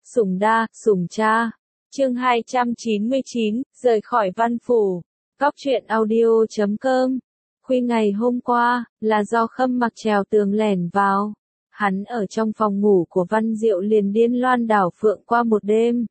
Sủng đa, sủng cha. Chương 299, rời khỏi văn phủ. Góc truyện audio.com. Khuya ngày hôm qua, là do Khâm Mặc trèo tường lẻn vào. Hắn ở trong phòng ngủ của Văn Diệu liền điên loan đảo phượng qua một đêm.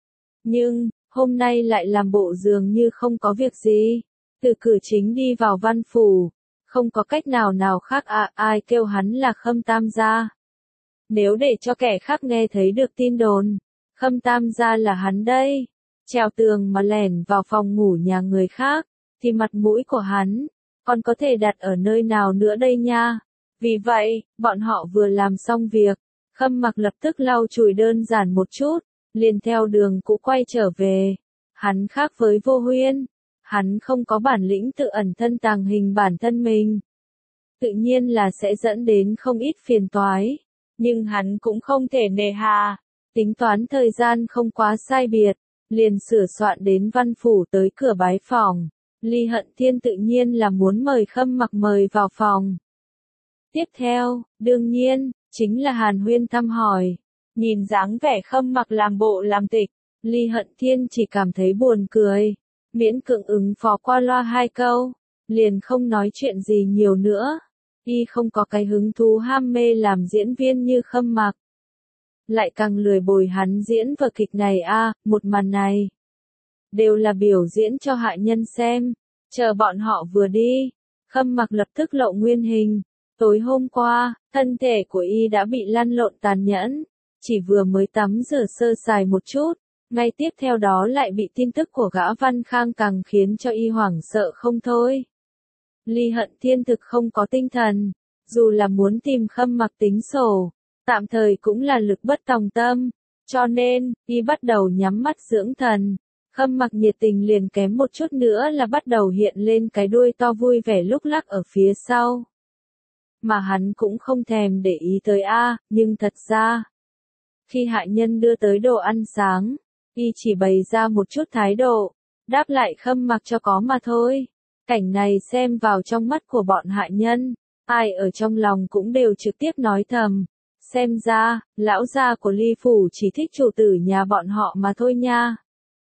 Nhưng, hôm nay lại làm bộ dường như không có việc gì. Từ cửa chính đi vào văn phủ. Không có cách nào khác ai kêu hắn là Khâm Tam gia. Nếu để cho kẻ khác nghe thấy được tin đồn, Khâm Tam gia là hắn đây, trèo tường mà lẻn vào phòng ngủ nhà người khác, thì mặt mũi của hắn, còn có thể đặt ở nơi nào nữa đây nha. Vì vậy, bọn họ vừa làm xong việc, Khâm Mặc lập tức lau chùi đơn giản một chút, liền theo đường cũ quay trở về. Hắn khác với Vô Huyên, hắn không có bản lĩnh tự ẩn thân tàng hình bản thân mình. Tự nhiên là sẽ dẫn đến không ít phiền toái. Nhưng hắn cũng không thể nề hà, tính toán thời gian không quá sai biệt, liền sửa soạn đến văn phủ tới cửa bái phòng. Ly Hận Thiên tự nhiên là muốn mời Khâm Mặc mời vào phòng. Tiếp theo, đương nhiên, chính là hàn huyên thăm hỏi. Nhìn dáng vẻ Khâm Mặc làm bộ làm tịch, Ly Hận Thiên chỉ cảm thấy buồn cười, miễn cưỡng ứng phó qua loa hai câu, liền không nói chuyện gì nhiều nữa. Y không có cái hứng thú ham mê làm diễn viên như Khâm Mặc. Lại càng lười bồi hắn diễn vở kịch này một màn này. Đều là biểu diễn cho hạ nhân xem. Chờ bọn họ vừa đi, Khâm Mặc lập tức lộ nguyên hình. Tối hôm qua, thân thể của Y đã bị lăn lộn tàn nhẫn. Chỉ vừa mới tắm rửa sơ sài một chút. Ngay tiếp theo đó lại bị tin tức của gã Văn Khang càng khiến cho Y hoảng sợ không thôi. Ly Hận Thiên thực không có tinh thần, dù là muốn tìm Khâm Mặc tính sổ, tạm thời cũng là lực bất tòng tâm, cho nên, Y bắt đầu nhắm mắt dưỡng thần. Khâm Mặc nhiệt tình liền kém một chút nữa là bắt đầu hiện lên cái đuôi to vui vẻ lúc lắc ở phía sau. Mà hắn cũng không thèm để ý tới nhưng thật ra, khi hạ nhân đưa tới đồ ăn sáng, Y chỉ bày ra một chút thái độ, đáp lại Khâm Mặc cho có mà thôi. Cảnh này xem vào trong mắt của bọn hạ nhân, ai ở trong lòng cũng đều trực tiếp nói thầm. Xem ra, lão gia của Ly Phủ chỉ thích chủ tử nhà bọn họ mà thôi nha.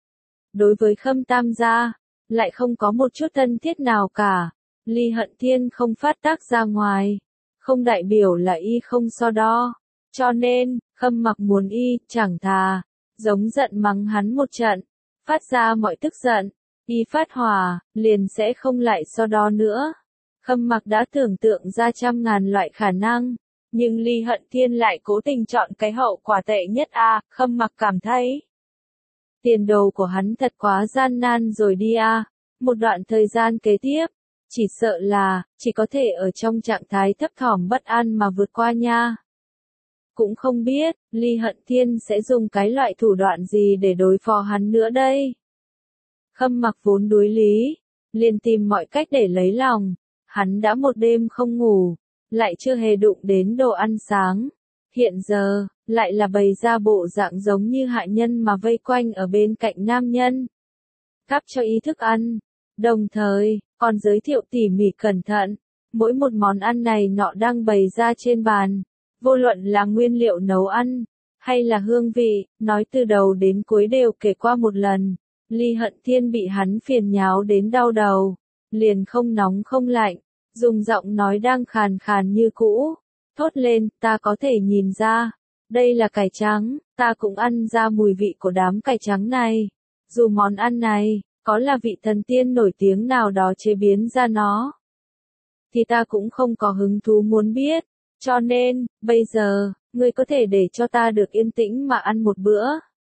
Đối với Khâm Tam gia, lại không có một chút thân thiết nào cả. Ly Hận Thiên không phát tác ra ngoài, không đại biểu là Y không so đo. Cho nên, Khâm Mặc muốn Y, chẳng thà, giống giận mắng hắn một trận, phát ra mọi tức giận. Y phát hỏa, liền sẽ không lại so đo nữa. Khâm Mặc đã tưởng tượng ra trăm ngàn loại khả năng, nhưng Ly Hận Thiên lại cố tình chọn cái hậu quả tệ nhất Khâm Mặc cảm thấy. Tiền đồ của hắn thật quá gian nan rồi đi một đoạn thời gian kế tiếp, chỉ sợ là, chỉ có thể ở trong trạng thái thấp thỏm bất an mà vượt qua nha. Cũng không biết, Ly Hận Thiên sẽ dùng cái loại thủ đoạn gì để đối phó hắn nữa đây. Khâm Mặc vốn đuối lý, liền tìm mọi cách để lấy lòng. Hắn đã một đêm không ngủ, lại chưa hề đụng đến đồ ăn sáng. Hiện giờ, lại là bày ra bộ dạng giống như hạ nhân mà vây quanh ở bên cạnh nam nhân. Cắp cho Y thức ăn, đồng thời, còn giới thiệu tỉ mỉ cẩn thận. Mỗi một món ăn này nọ đang bày ra trên bàn. Vô luận là nguyên liệu nấu ăn, hay là hương vị, nói từ đầu đến cuối đều kể qua một lần. Ly Hận Thiên bị hắn phiền nháo đến đau đầu, liền không nóng không lạnh, dùng giọng nói đang khàn khàn như cũ, thốt lên, ta có thể nhìn ra, đây là cải trắng, ta cũng ăn ra mùi vị của đám cải trắng này, dù món ăn này, có là vị thần tiên nổi tiếng nào đó chế biến ra nó, thì ta cũng không có hứng thú muốn biết, cho nên, bây giờ, ngươi có thể để cho ta được yên tĩnh mà ăn một bữa.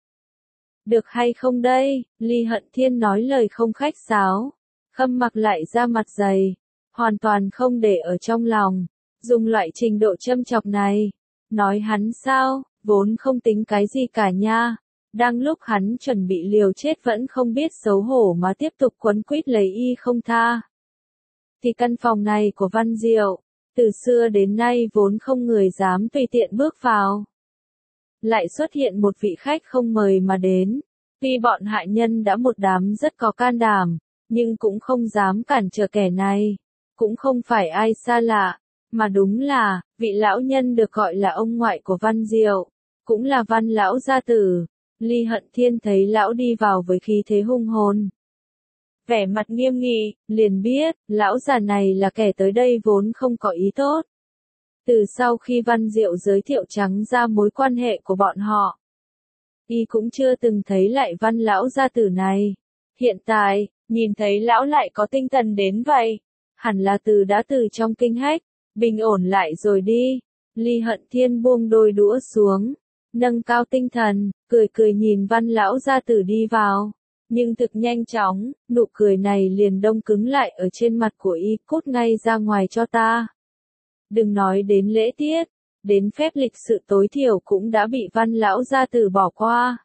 Được hay không đây? Ly Hận Thiên nói lời không khách sáo. Khâm Mặc lại ra mặt dày, hoàn toàn không để ở trong lòng. Dùng loại trình độ châm chọc này. Nói hắn sao, vốn không tính cái gì cả nha. Đang lúc hắn chuẩn bị liều chết vẫn không biết xấu hổ mà tiếp tục quấn quýt lấy Y không tha. Thì căn phòng này của Văn Diệu, từ xưa đến nay vốn không người dám tùy tiện bước vào. Lại xuất hiện một vị khách không mời mà đến. Tuy bọn hạ nhân đã một đám rất có can đảm, nhưng cũng không dám cản trở kẻ này. Cũng không phải ai xa lạ, mà đúng là, vị lão nhân được gọi là ông ngoại của Văn Diệu. cũng là Văn lão gia tử. Ly Hận Thiên thấy lão đi vào với khí thế hung hồn, vẻ mặt nghiêm nghị, liền biết, lão già này là kẻ tới đây vốn không có ý tốt. Từ sau khi Văn Diệu giới thiệu trắng ra mối quan hệ của bọn họ, y cũng chưa từng thấy lại Văn lão gia tử này. Hiện tại, nhìn thấy lão lại có tinh thần đến vậy, hẳn là đã từ trong kinh hách, bình ổn lại rồi đi. Ly Hận Thiên buông đôi đũa xuống, nâng cao tinh thần, cười cười nhìn Văn lão gia tử đi vào. Nhưng thực nhanh chóng, nụ cười này liền đông cứng lại ở trên mặt của y, cút ngay ra ngoài cho ta. Đừng nói đến lễ tiết, đến phép lịch sự tối thiểu cũng đã bị Văn lão gia tử bỏ qua.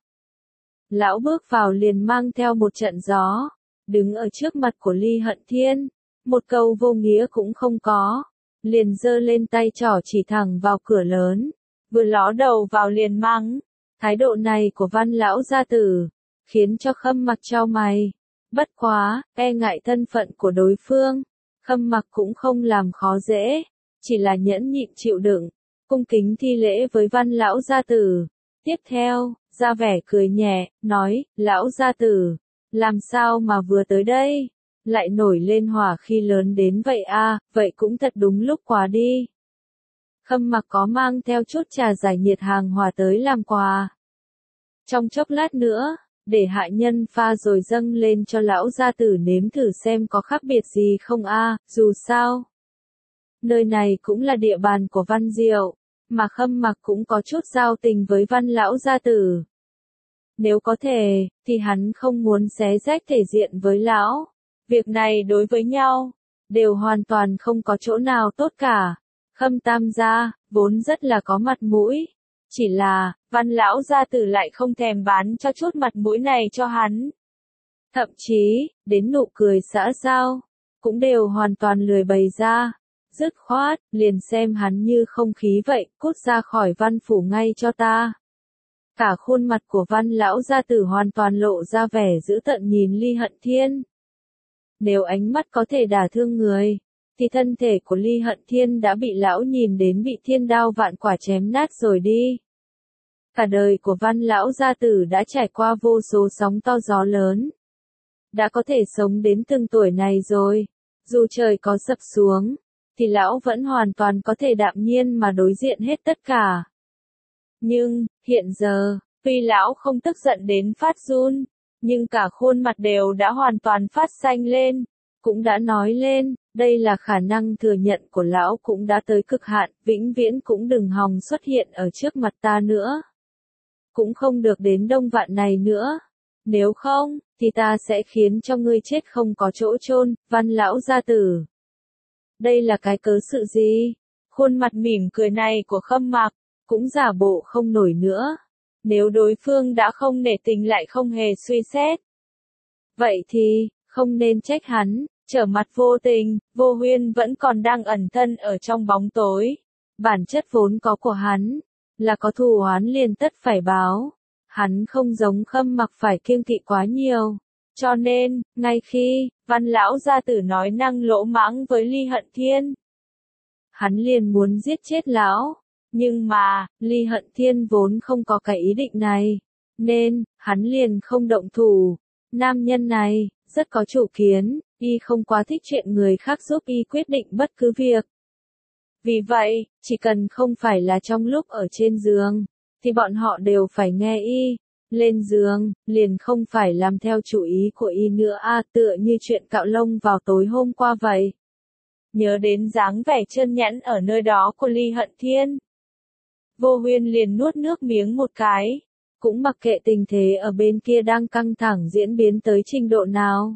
Lão bước vào liền mang theo một trận gió, đứng ở trước mặt của Ly Hận Thiên, một câu vô nghĩa cũng không có, liền giơ lên tay trỏ chỉ thẳng vào cửa lớn, vừa ló đầu vào liền mắng. Thái độ này của Văn lão gia tử khiến cho Khâm Mặc chau mày. Bất quá, e ngại thân phận của đối phương, Khâm Mặc cũng không làm khó dễ, chỉ là nhẫn nhịn chịu đựng, cung kính thi lễ với Văn lão gia tử. Tiếp theo, ra vẻ cười nhẹ, nói, lão gia tử, làm sao mà vừa tới đây, lại nổi lên hỏa khí lớn đến vậy a? Vậy cũng thật đúng lúc quá đi. Khâm Mặc có mang theo chút trà giải nhiệt hàng hòa tới làm quà. Trong chốc lát nữa, để hạ nhân pha rồi dâng lên cho lão gia tử nếm thử xem có khác biệt gì không a. Dù sao, nơi này cũng là địa bàn của Văn Diệu, mà Khâm Mặc cũng có chút giao tình với Văn lão gia tử. Nếu có thể, thì hắn không muốn xé rách thể diện với lão. Việc này đối với nhau, đều hoàn toàn không có chỗ nào tốt cả. Khâm tam gia, vốn rất là có mặt mũi. Chỉ là, Văn lão gia tử lại không thèm bán cho chút mặt mũi này cho hắn. Thậm chí, đến nụ cười xã giao, cũng đều hoàn toàn lười bày ra. Dứt khoát, liền xem hắn như không khí vậy, cút ra khỏi Văn phủ ngay cho ta. Cả khuôn mặt của Văn lão gia tử hoàn toàn lộ ra vẻ dữ tợn nhìn Ly Hận Thiên. Nếu ánh mắt có thể đả thương người, thì thân thể của Ly Hận Thiên đã bị lão nhìn đến bị thiên đao vạn quả chém nát rồi đi. Cả đời của Văn lão gia tử đã trải qua vô số sóng to gió lớn. Đã có thể sống đến từng tuổi này rồi, dù trời có sập xuống, thì lão vẫn hoàn toàn có thể đạm nhiên mà đối diện hết tất cả. Nhưng, hiện giờ, tuy lão không tức giận đến phát run, nhưng cả khuôn mặt đều đã hoàn toàn phát xanh lên, cũng đã nói lên, đây là khả năng thừa nhận của lão cũng đã tới cực hạn, vĩnh viễn cũng đừng hòng xuất hiện ở trước mặt ta nữa. Cũng không được đến đông vạn này nữa. Nếu không, thì ta sẽ khiến cho ngươi chết không có chỗ chôn, Văn lão gia tử. Đây là cái cớ sự gì? Khuôn mặt mỉm cười này của Khâm Mặc cũng giả bộ không nổi nữa. Nếu đối phương đã không nể tình lại không hề suy xét, vậy thì, không nên trách hắn, trở mặt vô tình, Vô Huyên vẫn còn đang ẩn thân ở trong bóng tối. Bản chất vốn có của hắn, là có thù oán liền tất phải báo. Hắn không giống Khâm Mặc phải kiêng kỵ quá nhiều. Cho nên, ngay khi, Văn lão gia tử nói năng lỗ mãng với Ly Hận Thiên, hắn liền muốn giết chết lão. Nhưng mà, Ly Hận Thiên vốn không có cái ý định này, nên, hắn liền không động thủ. Nam nhân này, rất có chủ kiến, y không quá thích chuyện người khác giúp y quyết định bất cứ việc. Vì vậy, chỉ cần không phải là trong lúc ở trên giường, thì bọn họ đều phải nghe y. Lên giường, liền không phải làm theo chủ ý của y nữa tựa như chuyện cạo lông vào tối hôm qua vậy. Nhớ đến dáng vẻ trơn nhẵn ở nơi đó của Ly Hận Thiên, Vô Huyên liền nuốt nước miếng một cái, cũng mặc kệ tình thế ở bên kia đang căng thẳng diễn biến tới trình độ nào.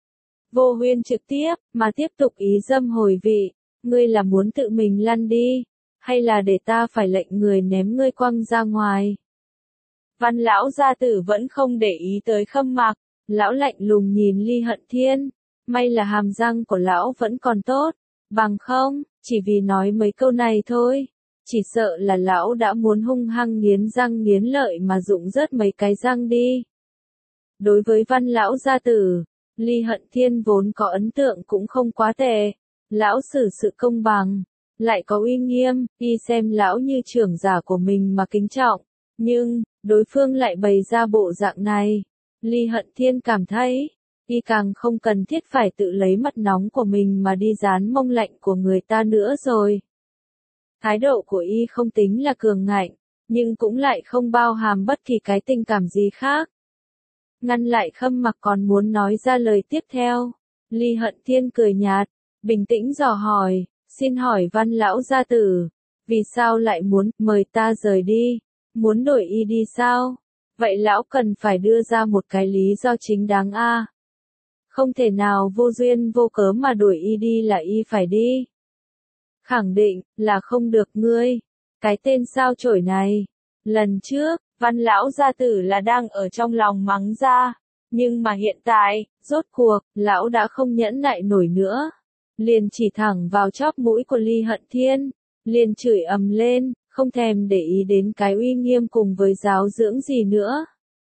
Vô Huyên trực tiếp, mà tiếp tục ý dâm hồi vị, ngươi là muốn tự mình lăn đi, hay là để ta phải lệnh người ném ngươi quăng ra ngoài? Văn lão gia tử vẫn không để ý tới Khâm Mặc, lão lạnh lùng nhìn Ly Hận Thiên, may là hàm răng của lão vẫn còn tốt, bằng không, chỉ vì nói mấy câu này thôi, chỉ sợ là lão đã muốn hung hăng nghiến răng nghiến lợi mà rụng rớt mấy cái răng đi. Đối với Văn lão gia tử, Ly Hận Thiên vốn có ấn tượng cũng không quá tệ, lão xử sự công bằng, lại có uy nghiêm, y xem lão như trưởng giả của mình mà kính trọng. Nhưng, đối phương lại bày ra bộ dạng này. Ly Hận Thiên cảm thấy, y càng không cần thiết phải tự lấy mặt nóng của mình mà đi dán mông lạnh của người ta nữa rồi. Thái độ của y không tính là cường ngạnh, nhưng cũng lại không bao hàm bất kỳ cái tình cảm gì khác. Ngăn lại Khâm Mặc còn muốn nói ra lời tiếp theo. Ly Hận Thiên cười nhạt, bình tĩnh dò hỏi, xin hỏi Văn lão gia tử, vì sao lại muốn mời ta rời đi, muốn đổi y đi sao? Vậy lão cần phải đưa ra một cái lý do chính đáng a. Không thể nào vô duyên vô cớ mà đuổi y đi là y phải đi. Khẳng định là không được ngươi. Cái tên sao chổi này. Lần trước, Văn lão gia tử là đang ở trong lòng mắng ra. Nhưng mà hiện tại, rốt cuộc, lão đã không nhẫn nại nổi nữa. Liền chỉ thẳng vào chóp mũi của Ly Hận Thiên. Liền chửi ầm lên, không thèm để ý đến cái uy nghiêm cùng với giáo dưỡng gì nữa.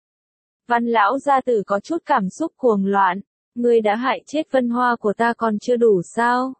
Văn lão gia tử có chút cảm xúc cuồng loạn. Ngươi đã hại chết Vân Hoa của ta còn chưa đủ sao?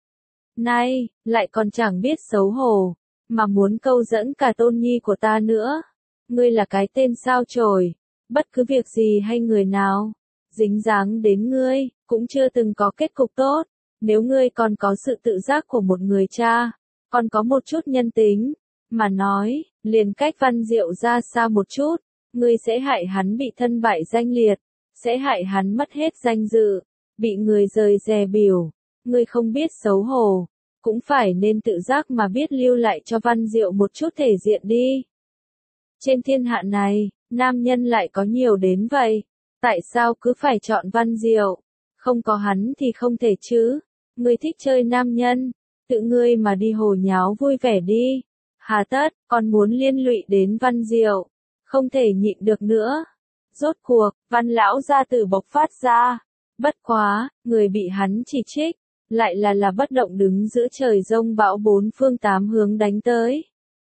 Này, lại còn chẳng biết xấu hổ, mà muốn câu dẫn cả tôn nhi của ta nữa. Ngươi là cái tên sao chổi, bất cứ việc gì hay người nào, dính dáng đến ngươi, cũng chưa từng có kết cục tốt. Nếu ngươi còn có sự tự giác của một người cha, còn có một chút nhân tính, mà nói, liền cách Văn Diệu ra xa một chút, ngươi sẽ hại hắn bị thân bại danh liệt, sẽ hại hắn mất hết danh dự, bị người rời rè biểu. Ngươi không biết xấu hổ, cũng phải nên tự giác mà biết lưu lại cho Văn Diệu một chút thể diện đi. Trên thiên hạ này, nam nhân lại có nhiều đến vậy, tại sao cứ phải chọn Văn Diệu? Không có hắn thì không thể chứ. Ngươi thích chơi nam nhân, tự ngươi mà đi hồ nháo vui vẻ đi. Hà tất, còn muốn liên lụy đến Văn Diệu, không thể nhịn được nữa. Rốt cuộc, Văn lão gia tử bộc phát ra. Bất quá, người bị hắn chỉ trích, lại là bất động đứng giữa trời giông bão bốn phương tám hướng đánh tới.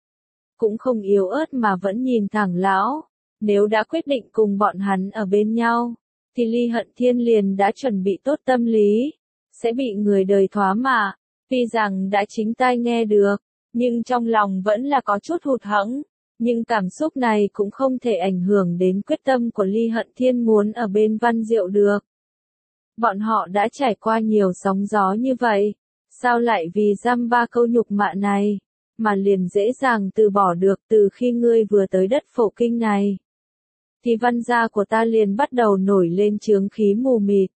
Cũng không yếu ớt mà vẫn nhìn thẳng lão. Nếu đã quyết định cùng bọn hắn ở bên nhau, thì Ly Hận Thiên liền đã chuẩn bị tốt tâm lý, sẽ bị người đời thoá mạ. Tuy rằng đã chính tai nghe được, nhưng trong lòng vẫn là có chút hụt hẫng. Nhưng cảm xúc này cũng không thể ảnh hưởng đến quyết tâm của Ly Hận Thiên muốn ở bên Văn Diệu được. Bọn họ đã trải qua nhiều sóng gió như vậy, sao lại vì dăm ba câu nhục mạ này, mà liền dễ dàng từ bỏ được. Từ khi ngươi vừa tới đất Phổ Kinh này, thì Văn gia của ta liền bắt đầu nổi lên chướng khí mù mịt.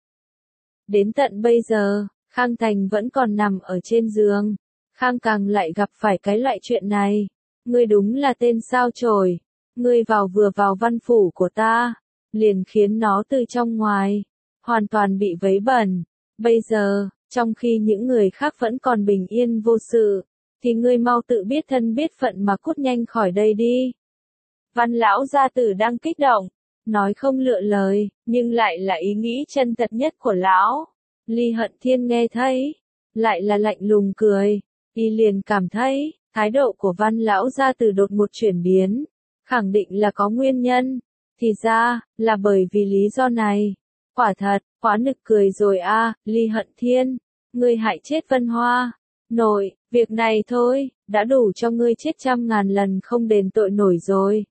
Đến tận bây giờ, Khang Thành vẫn còn nằm ở trên giường, Khang Càng lại gặp phải cái loại chuyện này. Ngươi đúng là tên sao chổi, ngươi vừa vào văn phủ của ta, liền khiến nó từ trong ngoài hoàn toàn bị vấy bẩn. Bây giờ, trong khi những người khác vẫn còn bình yên vô sự, thì ngươi mau tự biết thân biết phận mà cút nhanh khỏi đây đi. Văn lão gia tử đang kích động, nói không lựa lời, nhưng lại là ý nghĩ chân thật nhất của lão. Ly Hận Thiên nghe thấy, lại là lạnh lùng cười, y liền cảm thấy, thái độ của Văn lão gia tử đột một chuyển biến, khẳng định là có nguyên nhân. Thì ra, là bởi vì lý do này. Quả thật, quá nực cười rồi a, Ly Hận Thiên, ngươi hại chết Vân Hoa. Nội, việc này thôi, đã đủ cho ngươi chết 100.000 lần không đền tội nổi rồi.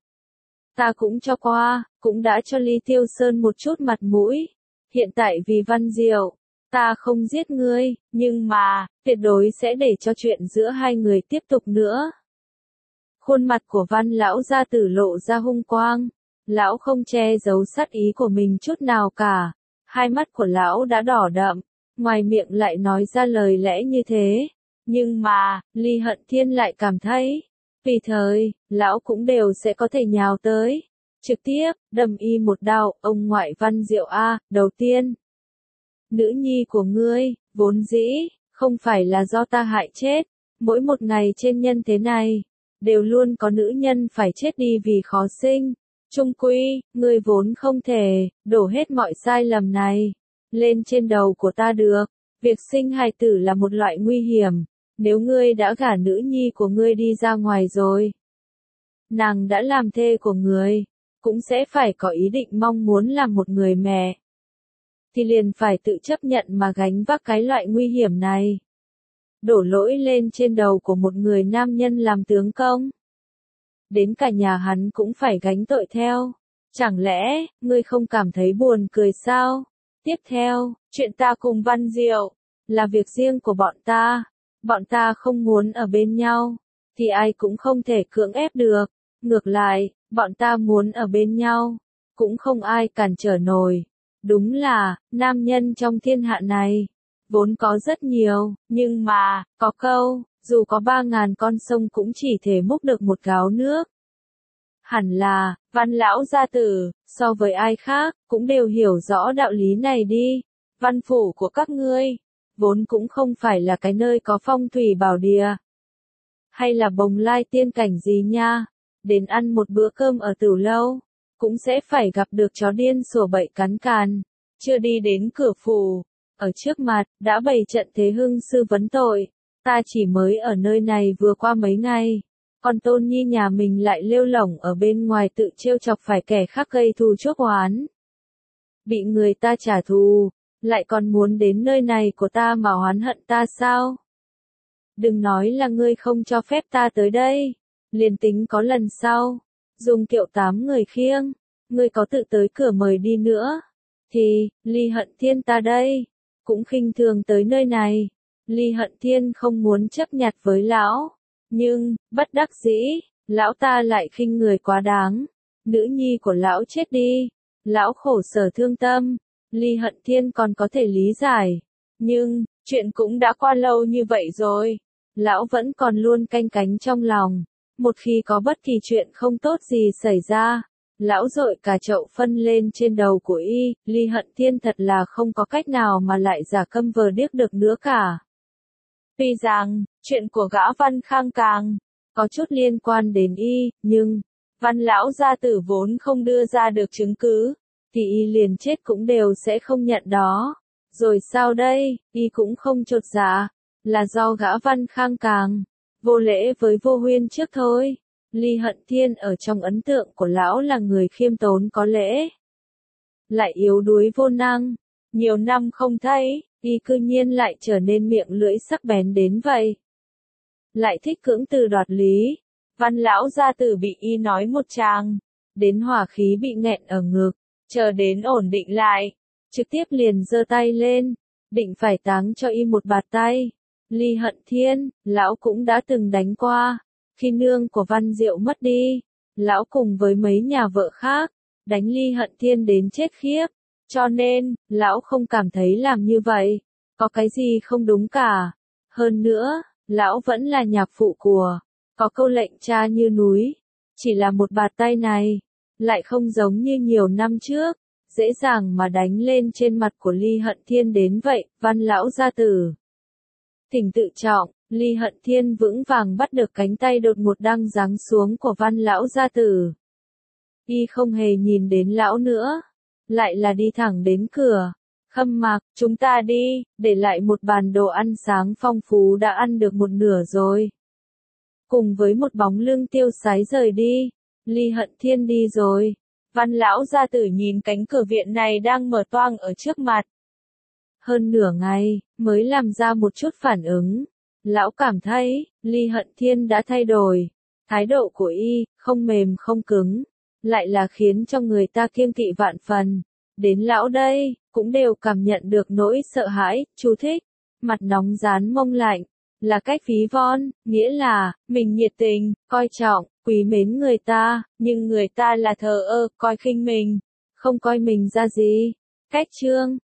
Ta cũng cho qua, cũng đã cho Ly Tiêu Sơn một chút mặt mũi. Hiện tại vì Văn Diệu, ta không giết ngươi, nhưng mà, tuyệt đối sẽ để cho chuyện giữa hai người tiếp tục nữa. Khuôn mặt của Văn lão gia tử lộ ra hung quang. Lão không che giấu sát ý của mình chút nào cả. Hai mắt của lão đã đỏ đậm, ngoài miệng lại nói ra lời lẽ như thế. Nhưng mà, Ly Hận Thiên lại cảm thấy, tùy thời, lão cũng đều sẽ có thể nhào tới. Trực tiếp, đâm y một đao. Ông ngoại Văn Diệu a, đầu tiên, nữ nhi của ngươi, vốn dĩ, không phải là do ta hại chết. Mỗi một ngày trên nhân thế này, đều luôn có nữ nhân phải chết đi vì khó sinh. Chung quy, ngươi vốn không thể đổ hết mọi sai lầm này lên trên đầu của ta được. Việc sinh hài tử là một loại nguy hiểm. Nếu ngươi đã gả nữ nhi của ngươi đi ra ngoài rồi, nàng đã làm thê của ngươi, cũng sẽ phải có ý định mong muốn làm một người mẹ, thì liền phải tự chấp nhận mà gánh vác cái loại nguy hiểm này. Đổ lỗi lên trên đầu của một người nam nhân làm tướng công. đến cả nhà hắn cũng phải gánh tội theo. Chẳng lẽ, ngươi không cảm thấy buồn cười sao? Tiếp theo, chuyện ta cùng Văn Diệu, là việc riêng của bọn ta không muốn ở bên nhau, thì ai cũng không thể cưỡng ép được, ngược lại, bọn ta muốn ở bên nhau, cũng không ai cản trở nổi. Đúng là, nam nhân trong thiên hạ này, vốn có rất nhiều, nhưng mà, có câu, dù có 3.000 con sông cũng chỉ thể múc được một gáo nước. Hẳn là, Văn lão gia tử, so với ai khác, cũng đều hiểu rõ đạo lý này đi. Văn phủ của các ngươi, vốn cũng không phải là cái nơi có phong thủy bảo địa, hay là bồng lai tiên cảnh gì nha. Đến ăn một bữa cơm ở Tửu Lâu, cũng sẽ phải gặp được chó điên sủa bậy cắn càn. Chưa đi đến cửa phủ, ở trước mặt, đã bày trận thế hưng sư vấn tội. Ta chỉ mới ở nơi này vừa qua mấy ngày, còn Tôn Nhi nhà mình lại lêu lổng ở bên ngoài tự trêu chọc phải kẻ khác gây thù chuốc oán. Bị người ta trả thù, lại còn muốn đến nơi này của ta mà oán hận ta sao? Đừng nói là ngươi không cho phép ta tới đây, liền tính có lần sau, dùng kiệu 8 người khiêng, ngươi có tự tới cửa mời đi nữa, thì, Ly Hận Thiên ta đây, cũng khinh thường tới nơi này. Ly Hận Thiên không muốn chấp nhặt với lão, nhưng, bất đắc dĩ, lão ta lại khinh người quá đáng. Nữ nhi của lão chết đi, lão khổ sở thương tâm, Ly Hận Thiên còn có thể lý giải. Nhưng, chuyện cũng đã qua lâu như vậy rồi, lão vẫn còn luôn canh cánh trong lòng. Một khi có bất kỳ chuyện không tốt gì xảy ra, lão dội cả chậu phân lên trên đầu của y. Ly Hận Thiên thật là không có cách nào mà lại giả câm vờ điếc được nữa cả. Tuy rằng, chuyện của gã Văn Khang Càng có chút liên quan đến y, nhưng Văn lão gia tử vốn không đưa ra được chứng cứ, thì y liền chết cũng đều sẽ không nhận đó. Rồi sao đây, y cũng không chột dạ, là do gã Văn Khang Càng vô lễ với Vô Huyên trước thôi. Ly Hận Thiên ở trong ấn tượng của lão là người khiêm tốn có lễ, lại yếu đuối vô năng. Nhiều năm không thấy, y cư nhiên lại trở nên miệng lưỡi sắc bén đến vậy. Lại thích cưỡng từ đoạt lý. Văn lão gia tử bị y nói một tràng, đến hỏa khí bị nghẹn ở ngực, chờ đến ổn định lại, trực tiếp liền giơ tay lên, định phải táng cho y một bạt tay. Ly Hận Thiên, lão cũng đã từng đánh qua. Khi nương của Văn Diệu mất đi, lão cùng với mấy nhà vợ khác, đánh Ly Hận Thiên đến chết khiếp. Cho nên, lão không cảm thấy làm như vậy có cái gì không đúng cả. Hơn nữa, lão vẫn là nhạc phụ của, có câu lệnh cha như núi. Chỉ là một bạt tay này, lại không giống như nhiều năm trước, dễ dàng mà đánh lên trên mặt của Ly Hận Thiên đến vậy. Văn lão gia tử, thỉnh tự trọng. Ly Hận Thiên vững vàng bắt được cánh tay đột ngột đang giáng xuống của Văn lão gia tử. Y không hề nhìn đến lão nữa, lại là đi thẳng đến cửa. Khâm Mạc, chúng ta đi, để lại một bàn đồ ăn sáng phong phú đã ăn được một nửa rồi. Cùng với một bóng lưng tiêu sái rời đi, Ly Hận Thiên đi rồi. Văn lão gia tử nhìn cánh cửa viện này đang mở toang ở trước mặt. Hơn nửa ngày, mới làm ra một chút phản ứng. Lão cảm thấy, Ly Hận Thiên đã thay đổi. Thái độ của y, không mềm không cứng, lại là khiến cho người ta kiêng kỵ vạn phần. Đến lão đây, cũng đều cảm nhận được nỗi sợ hãi. Chú thích, mặt nóng rán mông lạnh, là cách ví von, nghĩa là, mình nhiệt tình, coi trọng, quý mến người ta, nhưng người ta là thờ ơ, coi khinh mình, không coi mình ra gì. Cách chương